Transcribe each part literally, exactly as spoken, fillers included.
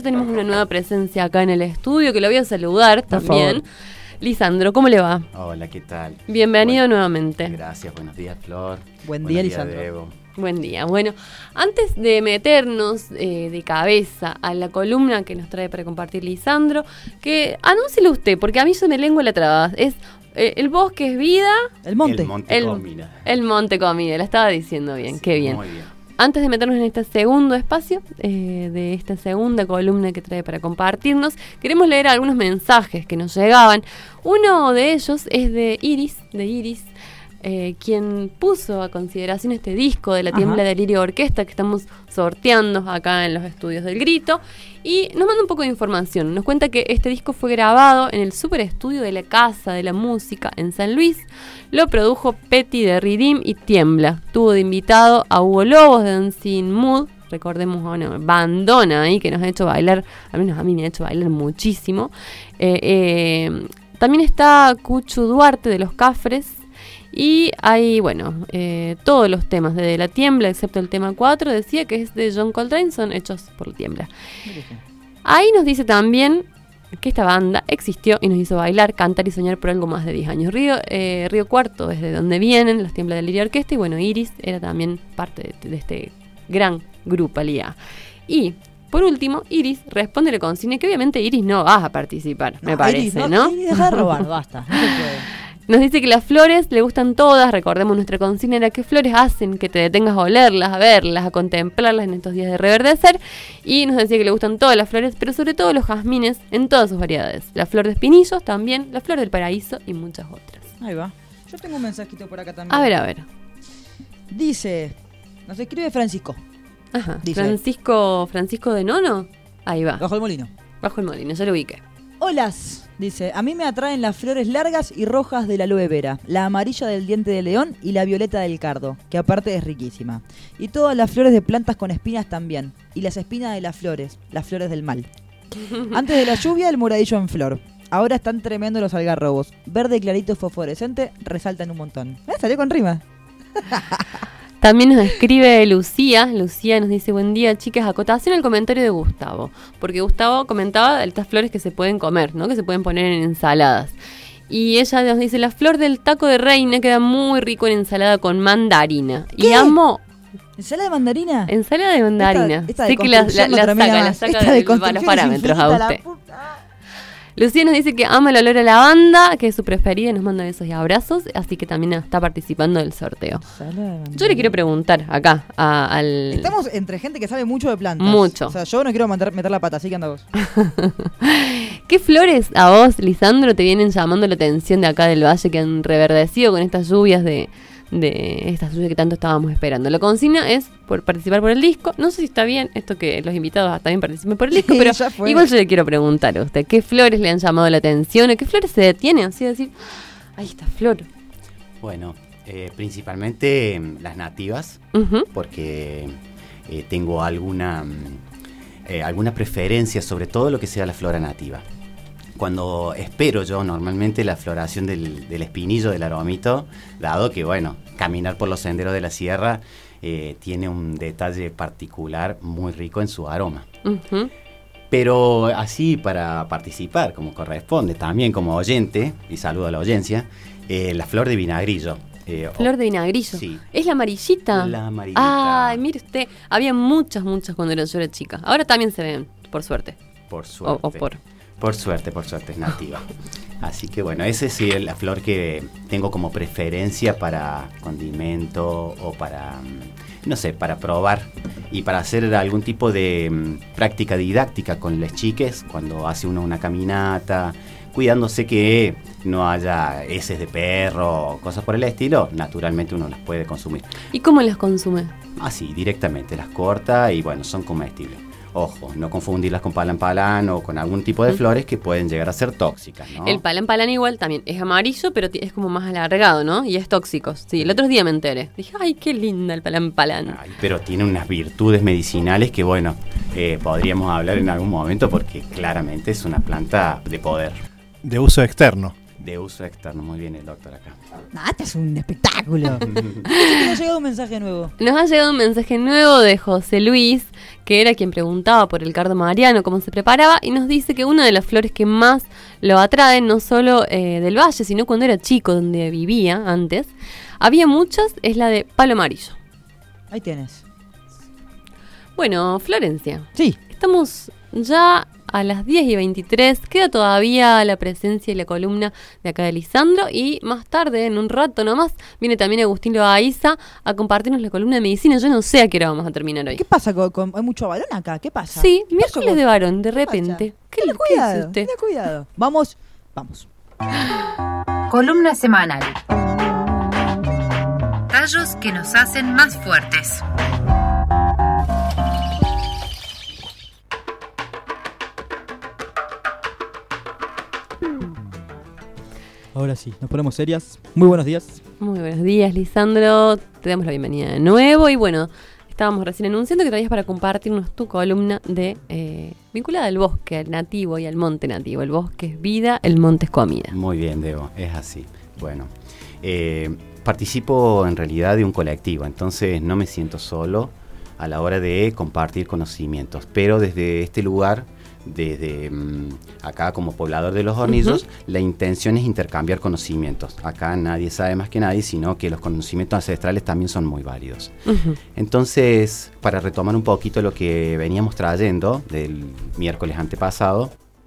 Tenemos una nueva presencia acá en el estudio, que lo voy a saludar también. Lisandro, ¿cómo le va? Hola, ¿qué tal? Bienvenido bueno, nuevamente. Gracias, buenos días, Flor. Buen día, Lisandro. Debo. Buen día. Bueno, antes de meternos eh, de cabeza a la columna que nos trae para compartir Lisandro, que anúncielo usted, porque a mí se me lengua la traba. Es eh, el bosque es vida. El monte. El monte el, comida. El monte comida, la estaba diciendo bien, Sí, qué bien. Muy bien. Antes de meternos en este segundo espacio, eh, de esta segunda columna que trae para compartirnos, queremos leer algunos mensajes que nos llegaban. Uno de ellos es de Iris, de Iris, eh, quien puso a consideración este disco de La Tiembla de Lirio Orquesta que estamos sorteando acá en los estudios del Grito. Y nos manda un poco de información. Nos cuenta que este disco fue grabado en el super estudio de la Casa de la Música en San Luis. Lo produjo Petty de Ridim y Tiembla. Tuvo de invitado a Hugo Lobos de Dancing Mood. Recordemos a una bandona ahí que nos ha hecho bailar, al menos a mí me ha hecho bailar muchísimo. Eh, eh, también está Cuchu Duarte de Los Cafres. Y hay, bueno, eh, todos los temas de La Tiembla, excepto el tema cuatro, decía que es de John Coltrane, son hechos por La Tiembla. Ahí nos dice también que esta banda existió y nos hizo bailar, cantar y soñar por algo más de diez años. Río, eh, Río Cuarto es de donde vienen las Tiemblas de Lirio Orquesta y bueno, Iris era también parte de, de este gran grupo Alía. Y por último, Iris responde la consigna que obviamente Iris no va a participar, no, me parece, Iris, no, ¿no? Iris, deja de robar, basta, no se puede. Nos dice que las flores le gustan todas. Recordemos nuestra consigna era qué flores hacen que te detengas a olerlas, a verlas, a contemplarlas en estos días de reverdecer. Y nos decía que le gustan todas las flores, pero sobre todo los jazmines en todas sus variedades. La flor de espinillos también, la flor del paraíso y muchas otras. Ahí va. Yo tengo un mensajito por acá también. A ver, a ver. Dice, nos escribe Francisco. Ajá. Dice, Francisco, Francisco de Nono. Ahí va. Bajo el molino. Bajo el molino, ya lo ubiqué. Holas, dice, a mí me atraen las flores largas y rojas de la aloe vera, la amarilla del diente de león y la violeta del cardo, que aparte es riquísima. Y todas las flores de plantas con espinas también, y las espinas de las flores, las flores del mal. Antes de la lluvia, el moradillo en flor. Ahora están tremendo los algarrobos. Verde clarito fosforescente, resaltan un montón. ¿Eh? Salió con rima. También nos escribe Lucía. Lucía nos dice, buen día, chicas. Acotación al comentario de Gustavo. Porque Gustavo comentaba de estas flores que se pueden comer, ¿no? Que se pueden poner en ensaladas. Y ella nos dice, la flor del taco de reina queda muy rico en ensalada con mandarina. ¿Qué? Y amo... ¿Ensalada de mandarina? Ensalada de mandarina. Esta, esta sí que la, la, la saca, más. la saca esta de, de de los parámetros a usted. La Lucía nos dice que ama el olor a lavanda, que es su preferida, y nos manda besos y abrazos, así que también está participando del sorteo. Yo le quiero preguntar acá a, al... Estamos entre gente que sabe mucho de plantas. Mucho. O sea, yo no quiero meter, meter la pata, así que anda vos. ¿Qué flores a vos, Lisandro, te vienen llamando la atención de acá del valle que han reverdecido con estas lluvias de... de estas lluvias que tanto estábamos esperando? La consigna es por participar por el disco. No sé si está bien esto que los invitados también participen por el disco, pero igual yo le quiero preguntar a usted, ¿qué flores le han llamado la atención? ¿O qué flores se detienen así de decir, ahí está flor? Bueno, eh, principalmente eh, las nativas, uh-huh. porque eh, tengo alguna, eh, alguna preferencia sobre todo lo que sea la flora nativa. Cuando espero yo normalmente la floración del, del espinillo, del aromito, dado que, bueno, caminar por los senderos de la sierra eh, tiene un detalle particular muy rico en su aroma. Uh-huh. Pero así para participar, como corresponde, también como oyente, y saludo a la audiencia, eh, la flor de vinagrillo. Eh, flor de vinagrillo. Sí. ¿Es la amarillita? La amarillita. Ay, mire usted, había muchas, muchas cuando yo era chica. Ahora también se ven, por suerte. Por suerte. O, o por... Por suerte, por suerte, es nativa. Así que bueno, esa sí es la flor que tengo como preferencia para condimento o para, no sé, para probar y para hacer algún tipo de um, práctica didáctica con las chiques cuando hace uno una caminata, cuidándose que no haya heces de perro o cosas por el estilo, naturalmente uno las puede consumir. ¿Y cómo las consume? Así, directamente, las corta y bueno, son comestibles. Ojo, no confundirlas con palan palan o con algún tipo de flores que pueden llegar a ser tóxicas, ¿no? El palan palan igual también es amarillo, pero es como más alargado, ¿no? Y es tóxico. Sí, el otro día me enteré. Dije, ay, qué linda el palan palan. Ay, pero tiene unas virtudes medicinales que, bueno, eh, podríamos hablar en algún momento porque claramente es una planta de poder. De uso externo. De uso externo, muy bien el doctor acá. Nah, este es un espectáculo. Nos ha llegado un mensaje nuevo. Nos ha llegado un mensaje nuevo de José Luis, que era quien preguntaba por el cardo mariano, cómo se preparaba, y nos dice que una de las flores que más lo atraen, no solo eh, del valle, sino cuando era chico, donde vivía antes, había muchas, es la de palo amarillo. Ahí tienes. Bueno, Florencia. Sí. Estamos ya a las diez y veintitrés, queda todavía la presencia y la columna de acá de Lisandro, y más tarde, en un rato nomás, viene también Agustín Loaiza a compartirnos la columna de medicina. Yo no sé a qué hora vamos a terminar hoy. ¿Qué pasa? Con, con, ¿Hay mucho varón acá? ¿Qué pasa? Sí, ¿Qué miércoles pasó? de varón, de ¿Qué repente. pasa? ¿Qué, Tenga ¿qué cuidado, dice usted? tenga cuidado. Vamos, vamos. Columna semanal. Tallos que nos hacen más fuertes. Ahora sí, nos ponemos serias. Muy buenos días. Muy buenos días, Lisandro. Te damos la bienvenida de nuevo. Y bueno, estábamos recién anunciando que traías para compartirnos tu columna de eh, vinculada al bosque, al nativo y al monte nativo. El bosque es vida, el monte es comida. Muy bien, Debo, es así. Bueno, eh, participo en realidad de un colectivo, entonces no me siento solo a la hora de compartir conocimientos, pero desde este lugar, desde um, acá como poblador de Los Hornillos, uh-huh. la intención es intercambiar conocimientos. Acá nadie sabe más que nadie, sino que los conocimientos ancestrales también son muy válidos. Uh-huh. Entonces, para retomar un poquito lo que veníamos trayendo del miércoles antepasado,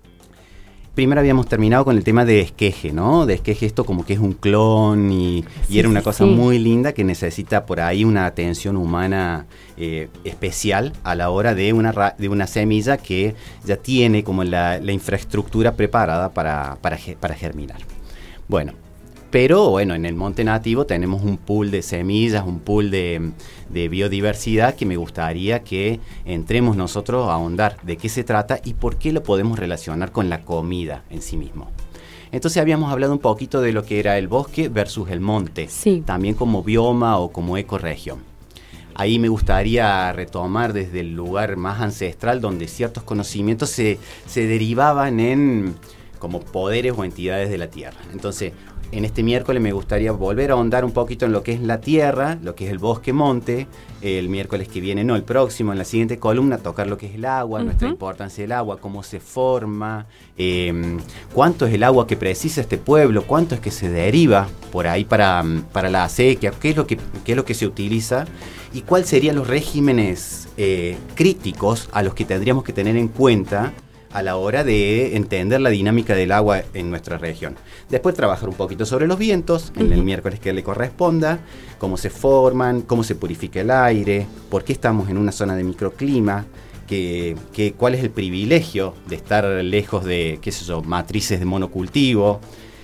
primero habíamos terminado con el tema de esqueje, ¿no? De esqueje, esto como que es un clon y, sí, y era una cosa sí. muy linda que necesita por ahí una atención humana eh, especial a la hora de una, ra- de una semilla que ya tiene como la, la infraestructura preparada para, para, para germinar. Bueno, pero bueno, en el monte nativo tenemos un pool de semillas, un pool de, de biodiversidad que me gustaría que entremos nosotros a ahondar de qué se trata y por qué lo podemos relacionar con la comida en sí mismo. Entonces habíamos hablado un poquito de lo que era el bosque versus el monte, sí. también como bioma o como ecorregión. Ahí me gustaría retomar desde el lugar más ancestral donde ciertos conocimientos se, se derivaban en como poderes o entidades de la tierra. Entonces, en este miércoles me gustaría volver a ahondar un poquito en lo que es la tierra, lo que es el bosque-monte. El miércoles que viene, no, el próximo, en la siguiente columna, tocar lo que es el agua, uh-huh. nuestra importancia del agua, cómo se forma, eh, cuánto es el agua que precisa este pueblo, cuánto es que se deriva por ahí para, para la acequia, qué es lo que, qué es lo que se utiliza y cuáles serían los regímenes eh, críticos a los que tendríamos que tener en cuenta a la hora de entender la dinámica del agua en nuestra región. Después trabajar un poquito sobre los vientos, en el miércoles que le corresponda, cómo se forman, cómo se purifica el aire, por qué estamos en una zona de microclima, que, que, cuál es el privilegio de estar lejos de, qué sé yo, matrices de monocultivo.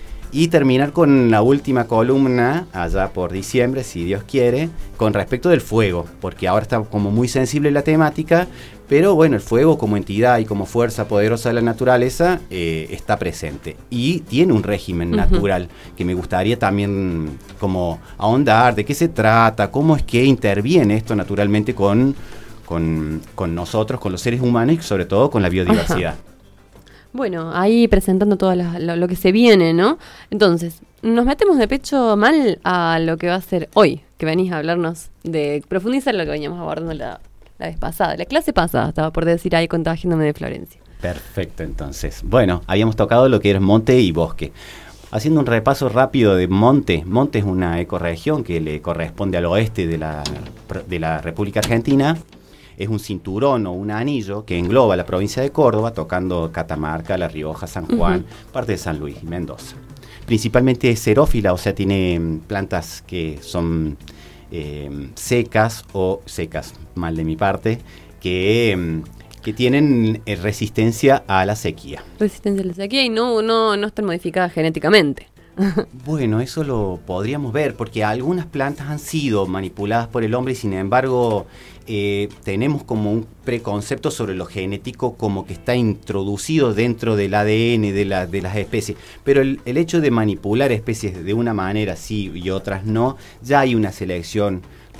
Y terminar con la última columna, allá por diciembre, si Dios quiere, con respecto del fuego, porque ahora está como muy sensible la temática, pero bueno, el fuego como entidad y como fuerza poderosa de la naturaleza eh, está presente y tiene un régimen uh-huh. natural que me gustaría también como ahondar, de qué se trata, cómo es que interviene esto naturalmente con, con, con nosotros, con los seres humanos y sobre todo con la biodiversidad. Ajá. Bueno, ahí presentando todo la, lo, lo que se viene, ¿no? Entonces, nos metemos de pecho mal a lo que va a ser hoy, que venís a hablarnos de profundizar lo que veníamos abordando la, la vez pasada, la clase pasada, estaba por decir ahí contagiándome de Florencia. Perfecto, entonces. Bueno, habíamos tocado lo que era monte y bosque. Haciendo un repaso rápido de monte, monte es una ecorregión que le corresponde al oeste de la, de la República Argentina. Es un cinturón o un anillo que engloba la provincia de Córdoba, tocando Catamarca, La Rioja, San Juan, uh-huh. parte de San Luis y Mendoza. Principalmente es xerófila, o sea, tiene plantas que son eh, secas o secas, mal de mi parte, que, que tienen eh, resistencia a la sequía. Resistencia a la sequía y no, no, no están modificadas genéticamente. Bueno, eso lo podríamos ver, porque algunas plantas han sido manipuladas por el hombre y sin embargo eh, tenemos como un preconcepto sobre lo genético como que está introducido dentro del A D N de, la, de las especies, pero el, el hecho de manipular especies de una manera sí y otras no, ya hay una selección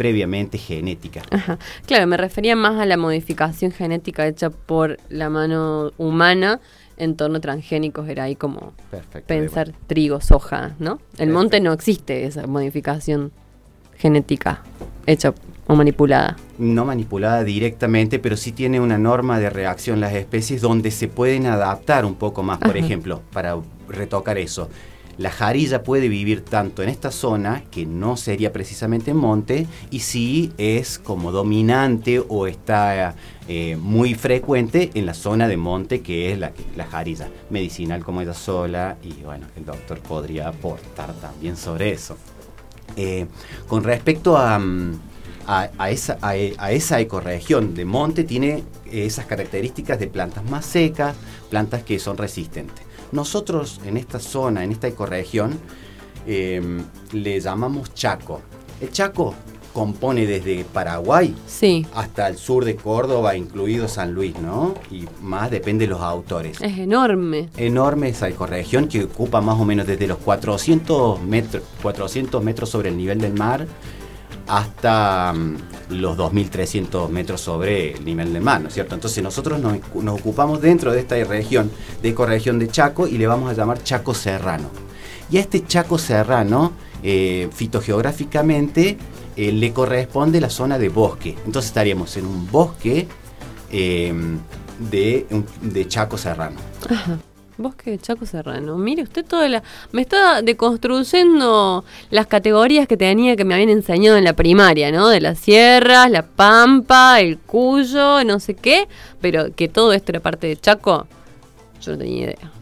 previamente genética. Ajá. Claro, me refería más a la modificación genética hecha por la mano humana en torno a transgénicos, era ahí como Perfecto, pensar bueno. trigo, soja, ¿no? El Perfecto. monte no existe esa modificación genética hecha o manipulada. No manipulada directamente, pero sí tiene una norma de reacción las especies donde se pueden adaptar un poco más. Por Ajá. ejemplo, para retocar eso, la jarilla puede vivir tanto en esta zona, que no sería precisamente monte, y sí es como dominante o está eh, muy frecuente en la zona de monte, que es la, la jarilla medicinal como ella sola, y bueno, el doctor podría aportar también sobre eso. Eh, con respecto a, a, a, esa, a, a esa ecorregión de monte, tiene esas características de plantas más secas, plantas que son resistentes. Nosotros en esta zona, en esta ecorregión, eh, le llamamos Chaco. El Chaco compone desde Paraguay sí. hasta el sur de Córdoba, incluido San Luis, ¿no? Y más depende de los autores. Es enorme. Enorme esa ecorregión que ocupa más o menos desde los cuatrocientos metros, cuatrocientos metros sobre el nivel del mar hasta um, los dos mil trescientos metros sobre el nivel del mar, ¿no es cierto? Entonces nosotros nos, nos ocupamos dentro de esta región, de ecorregión de Chaco, y le vamos a llamar Chaco Serrano. Y a este Chaco Serrano, eh, fitogeográficamente, eh, le corresponde la zona de bosque. Entonces estaríamos en un bosque eh, de, de Chaco Serrano. Ajá. Bosque de Chaco Serrano. Mire usted toda la... Me está deconstruyendo las categorías que tenía que me habían enseñado en la primaria, ¿no? De las sierras, la pampa, el cuyo, no sé qué. Pero que todo esto era parte de Chaco, yo no tenía idea.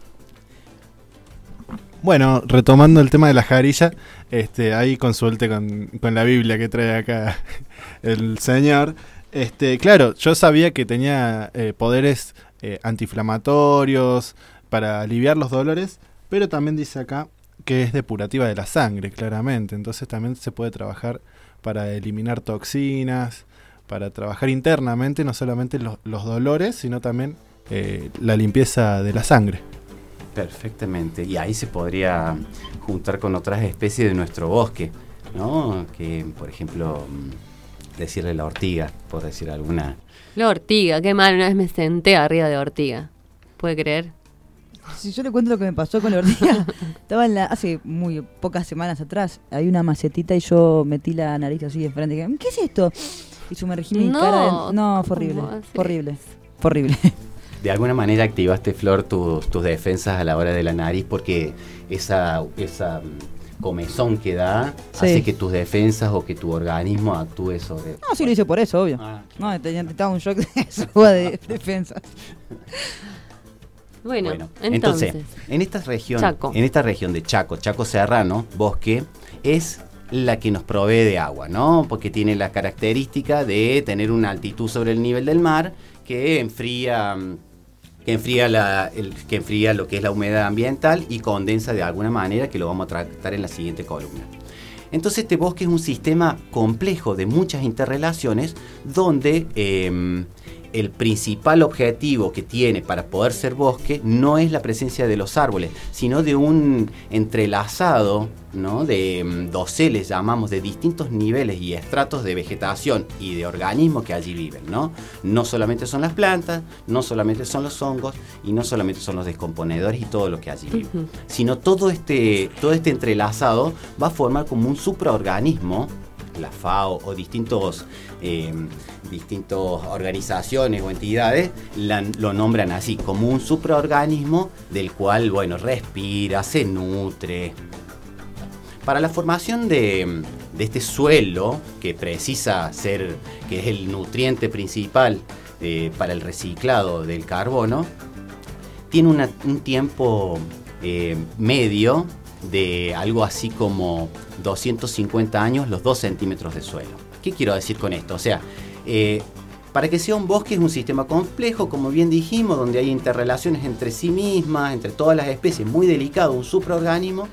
Bueno, retomando el tema de la jarilla, este, ahí consulte con, con la Biblia que trae acá el señor. Este, claro, yo sabía que tenía eh, poderes eh, antiinflamatorios, para aliviar los dolores, pero también dice acá que es depurativa de la sangre, claramente. Entonces también se puede trabajar para eliminar toxinas, para trabajar internamente, no solamente los, los dolores, sino también eh, la limpieza de la sangre. Perfectamente, y ahí se podría juntar con otras especies de nuestro bosque, ¿no? Que, por ejemplo, decirle la ortiga, por decir alguna. La ortiga, qué mal, una vez me senté arriba de ortiga. ¿Puede creer? Si yo le cuento lo que me pasó con la ortiga, estaba en la, hace muy pocas semanas atrás, hay una macetita y yo metí la nariz así de frente y dije, ¿qué es esto? Y sumergí mi no, cara de, no, fue horrible, fue horrible, fue horrible. De alguna manera activaste, Flor, tus, tus defensas a la hora de la nariz, porque esa, esa comezón que da sí. hace que tus defensas o que tu organismo actúe sobre... No, sí lo hice por eso, obvio. Ah. No, necesitaba un shock de suba de defensas. Bueno, bueno, entonces, entonces en esta región, Chaco. en esta región de Chaco, Chaco Serrano, bosque, es la que nos provee de agua, ¿no? Porque tiene la característica de tener una altitud sobre el nivel del mar que enfría, que enfría la, el, que enfría lo que es la humedad ambiental y condensa de alguna manera, que lo vamos a tratar en la siguiente columna. Entonces este bosque es un sistema complejo de muchas interrelaciones donde eh, el principal objetivo que tiene para poder ser bosque no es la presencia de los árboles, sino de un entrelazado, ¿no? de um, doseles, llamamos, de distintos niveles y estratos de vegetación y de organismos que allí viven, ¿no? No solamente son las plantas, no solamente son los hongos y no solamente son los descomponedores y todo lo que allí vive, uh-huh. sino todo este, todo este entrelazado va a formar como un supraorganismo, la FAO o distintos eh, distintas organizaciones o entidades la, lo nombran así, como un supraorganismo del cual, bueno, respira, se nutre. Para la formación de, de este suelo, que precisa ser, que es el nutriente principal eh, para el reciclado del carbono, tiene una, un tiempo eh, medio de algo así como doscientos cincuenta años los dos centímetros de suelo. ¿Qué quiero decir con esto? O sea, eh, para que sea un bosque es un sistema complejo, como bien dijimos, donde hay interrelaciones entre sí mismas, entre todas las especies, muy delicado, un supraorganismo,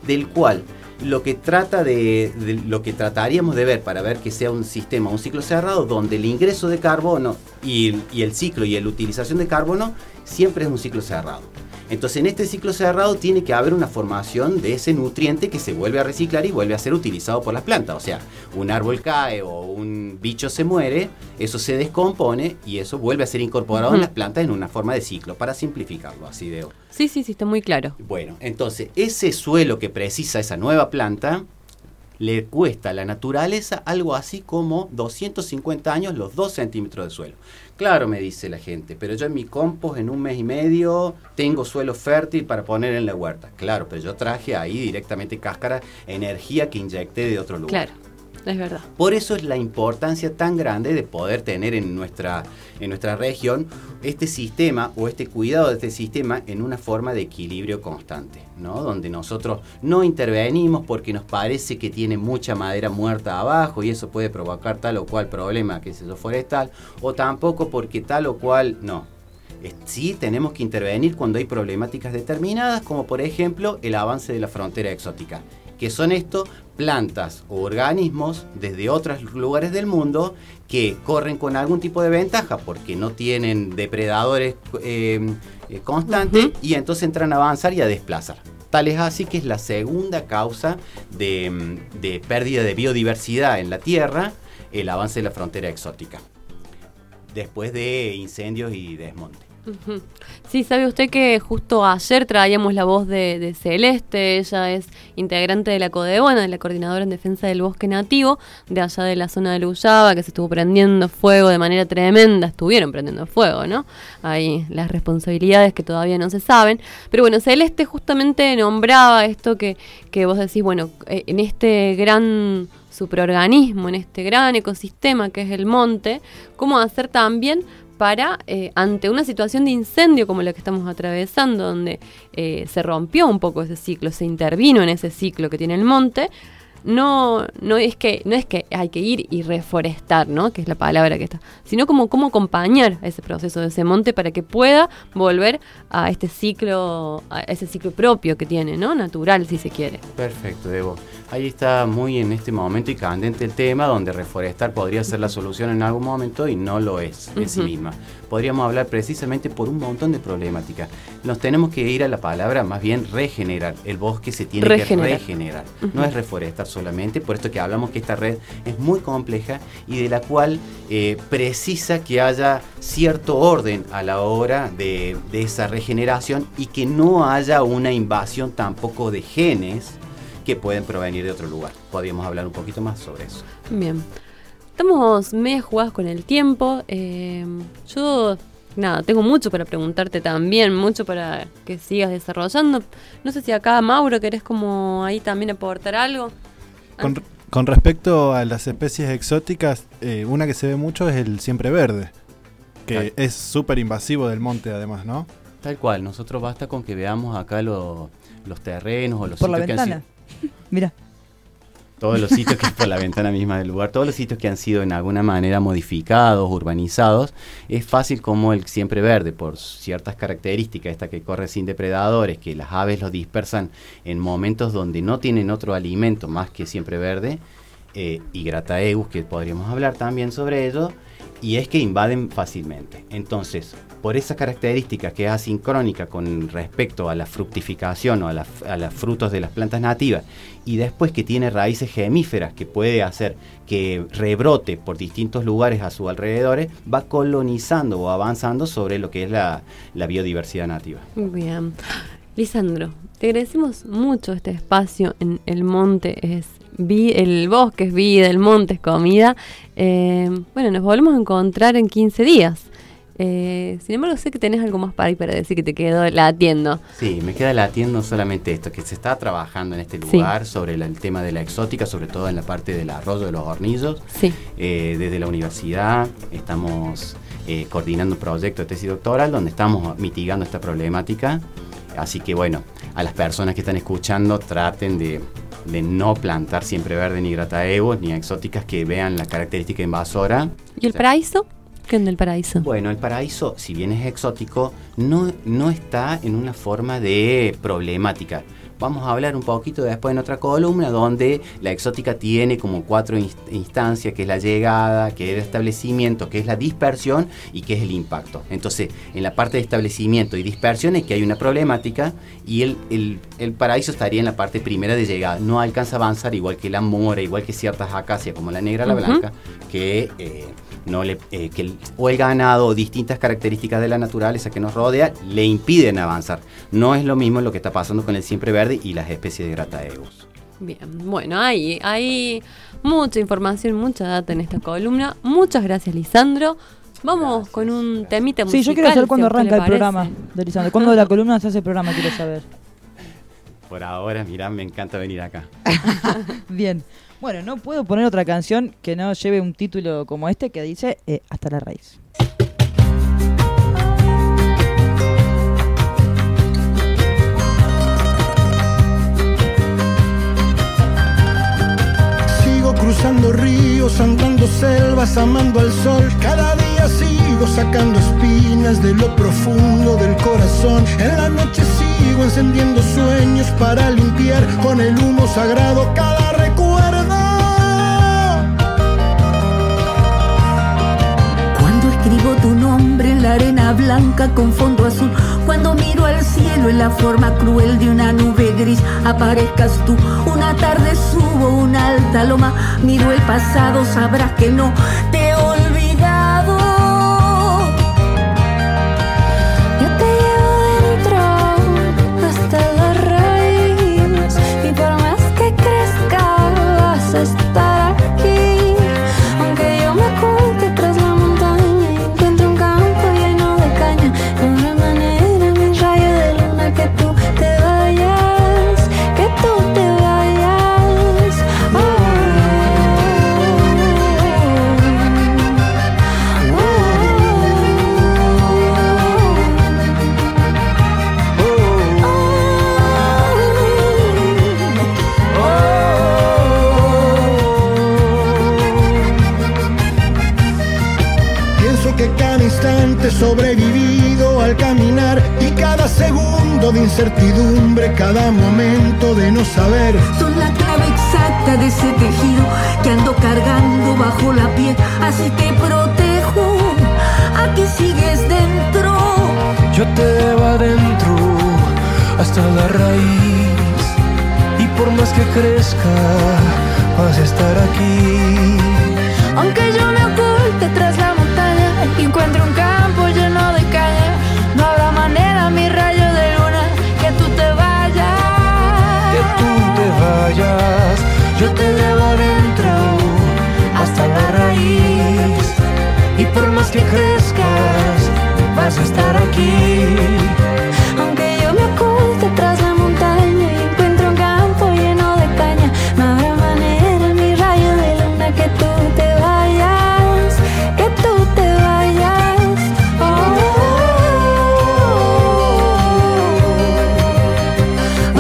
del cual lo que trata de, de lo que trataríamos de ver para ver que sea un sistema, un ciclo cerrado, donde el ingreso de carbono y el, y el ciclo y la utilización de carbono siempre es un ciclo cerrado. Entonces, en este ciclo cerrado tiene que haber una formación de ese nutriente que se vuelve a reciclar y vuelve a ser utilizado por las plantas. O sea, un árbol cae o un bicho se muere, eso se descompone y eso vuelve a ser incorporado uh-huh. en las plantas en una forma de ciclo, para simplificarlo así de... Sí, sí, sí, está muy claro. Bueno, entonces, ese suelo que precisa esa nueva planta, le cuesta a la naturaleza algo así como doscientos cincuenta años los dos centímetros de suelo. Claro, me dice la gente, pero yo en mi compost en un mes y medio tengo suelo fértil para poner en la huerta. Claro, pero yo traje ahí directamente cáscara, energía que inyecté de otro lugar. Claro, es verdad. Por eso es la importancia tan grande de poder tener en nuestra, en nuestra región este sistema o este cuidado de este sistema en una forma de equilibrio constante, ¿no? Donde nosotros no intervenimos porque nos parece que tiene mucha madera muerta abajo y eso puede provocar tal o cual problema, que es eso forestal, o tampoco porque tal o cual no. Sí tenemos que intervenir cuando hay problemáticas determinadas, como por ejemplo el avance de la frontera exótica, que son estos plantas o organismos desde otros lugares del mundo que corren con algún tipo de ventaja porque no tienen depredadores eh, eh, constantes uh-huh. y entonces entran a avanzar y a desplazar. Tal es así que es la segunda causa de, de pérdida de biodiversidad en la Tierra, el avance de la frontera exótica, después de incendios y desmonte. Uh-huh. Sí, sabe usted que justo ayer traíamos la voz de, de Celeste. Ella es integrante de la CODEBONA, de la Coordinadora en Defensa del Bosque Nativo, de allá de la zona de Luyaba, que se estuvo prendiendo fuego de manera tremenda, estuvieron prendiendo fuego, ¿no? Hay las responsabilidades que todavía no se saben, pero bueno, Celeste justamente nombraba esto que, que vos decís, bueno, en este gran superorganismo, en este gran ecosistema que es el monte, cómo hacer también para, eh, ante una situación de incendio como la que estamos atravesando, donde eh, se rompió un poco ese ciclo, se intervino en ese ciclo que tiene el monte, no, no es que, no es que hay que ir y reforestar, ¿no? Que es la palabra que está, sino como cómo acompañar a ese proceso de ese monte para que pueda volver a este ciclo, a ese ciclo propio que tiene, ¿no? Natural, si se quiere. Perfecto, Evo. Ahí está muy en este momento y candente el tema, donde reforestar podría ser la solución en algún momento y no lo es en uh-huh. sí misma. Podríamos hablar precisamente por un montón de problemáticas. Nos tenemos que ir a la palabra más bien regenerar. El bosque se tiene regenerar. que regenerar. Uh-huh. No es reforestar solamente, por esto que hablamos que esta red es muy compleja y de la cual eh, precisa que haya cierto orden a la hora de, de esa regeneración y que no haya una invasión tampoco de genes que pueden provenir de otro lugar. Podríamos hablar un poquito más sobre eso. Bien. Estamos medio jugados con el tiempo. Eh, yo, nada, tengo mucho para preguntarte también, mucho para que sigas desarrollando. No sé si acá, Mauro, querés como ahí también aportar algo. Con, con respecto a las especies exóticas, eh, una que se ve mucho es el siempreverde, que Tal. es súper invasivo del monte además, ¿no? Tal cual. Nosotros basta con que veamos acá lo, los terrenos o los Por sitios la que ventana. han sido... Mira. Todos los sitios que por la ventana misma del lugar, todos los sitios que han sido en alguna manera modificados, urbanizados, es fácil como el siempreverde, por ciertas características, esta que corre sin depredadores, que las aves los dispersan en momentos donde no tienen otro alimento más que siempreverde, eh, y grataegus, que podríamos hablar también sobre ello, y es que invaden fácilmente. Entonces, por esas características que es asincrónica con respecto a la fructificación o a, la, a los frutos de las plantas nativas, y después que tiene raíces gemíferas que puede hacer que rebrote por distintos lugares a sus alrededores, va colonizando o avanzando sobre lo que es la, la biodiversidad nativa. Bien. Lisandro, te agradecemos mucho este espacio en el monte, es vi, el bosque es vida, el monte es comida. Eh, bueno, nos volvemos a encontrar en quince días. Eh, sin embargo, sé que tenés algo más para, para decir que te quedó latiendo. Sí, me queda latiendo solamente esto, que se está trabajando en este lugar sí. sobre la, el tema de la exótica, sobre todo en la parte del arroyo de los hornillos. Sí. Eh, desde la universidad estamos eh, coordinando un proyecto de tesis doctoral donde estamos mitigando esta problemática. Así que bueno, a las personas que están escuchando traten de, de no plantar siempreverde ni grataegus ni exóticas que vean la característica invasora. ¿Y el o sea, paraíso? ¿Qué es el paraíso? Bueno, el paraíso, si bien es exótico, no, no está en una forma de problemática. vamos a hablar un poquito después en otra columna, donde la exótica tiene como cuatro inst- instancias, que es la llegada, que es el establecimiento, que es la dispersión y que es el impacto. Entonces, en la parte de establecimiento y dispersión es que hay una problemática, y el, el, el paraíso estaría en la parte primera de llegada. No alcanza a avanzar, igual que la mora, igual que ciertas acacias como la negra, la uh-huh. blanca, que... Eh, No le, eh, que el, o el ganado o distintas características de la naturaleza que nos rodea le impiden avanzar. No es lo mismo lo que está pasando con el siempre verde y las especies de grataegos. Bien, bueno, hay, hay mucha información, mucha data en esta columna. Muchas gracias, Lisandro. Vamos gracias, con un gracias. temita musical. Sí, yo quiero saber cuándo arranca el programa de Lisandro. ¿Cuándo de la columna se hace el programa? Quiero saber. Por ahora, mirá, me encanta venir acá. Bien. Bueno, no puedo poner otra canción que no lleve un título como este que dice eh, Hasta la raíz. Sigo cruzando ríos, andando selvas, amando al sol. Cada día sigo sacando espinas de lo profundo del corazón. En la noche sigo encendiendo sueños para limpiar con el humo sagrado cada recuerdo. Cuando escribo tu nombre en la arena blanca con fondo azul, cuando miro al cielo en la forma cruel de una nube gris, aparezcas tú. Una tarde subo una alta loma, miro el pasado, sabrás que no te he olvidado. Yo te llevo dentro hasta la raíz, y por más que crezca vas a estar aquí. Aunque yo me oculte tras la montaña y encuentre un campo lleno de caña, no habrá manera, mi rayo de luna, que tú te vayas, que tú te vayas. Oh, oh, oh, oh. Pienso que cada instante sobrevivido al caminar, y cada segundo de incertidumbre, cada momento de no saber, son la clave exacta de ese tejido que ando cargando bajo la piel. Así te protejo, aquí sigues dentro. Yo te llevo adentro hasta la raíz, y por más que crezca vas a estar aquí. Aunque yo me oculte tras la montaña y encuentre un campo lleno de caña, no habrá manera, mi rayo de luna, que tú te vayas, que tú te vayas. Yo te llevo adentro hasta la raíz, y por más que crezcas vas a estar aquí. Aunque yo me oculte tras la montaña y encuentre un campo lleno de caña, no habrá manera, mi rayo de luna, que tú te vayas, que tú te vayas. Oh, oh, oh, oh,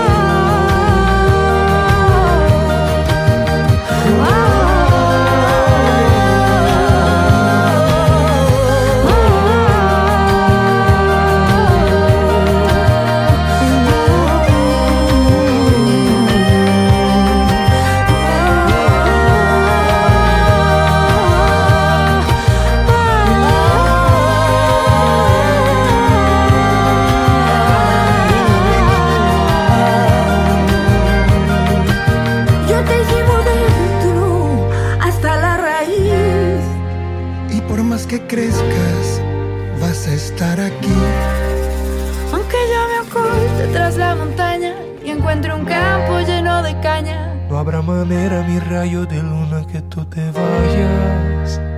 yo te llevo dentro hasta la raíz. y por más que crezcas vas a estar aquí. Aunque yo me oculte tras la montaña y encuentre un campo lleno de caña, No habrá manera, mi rayo de luna, que tú te vayas.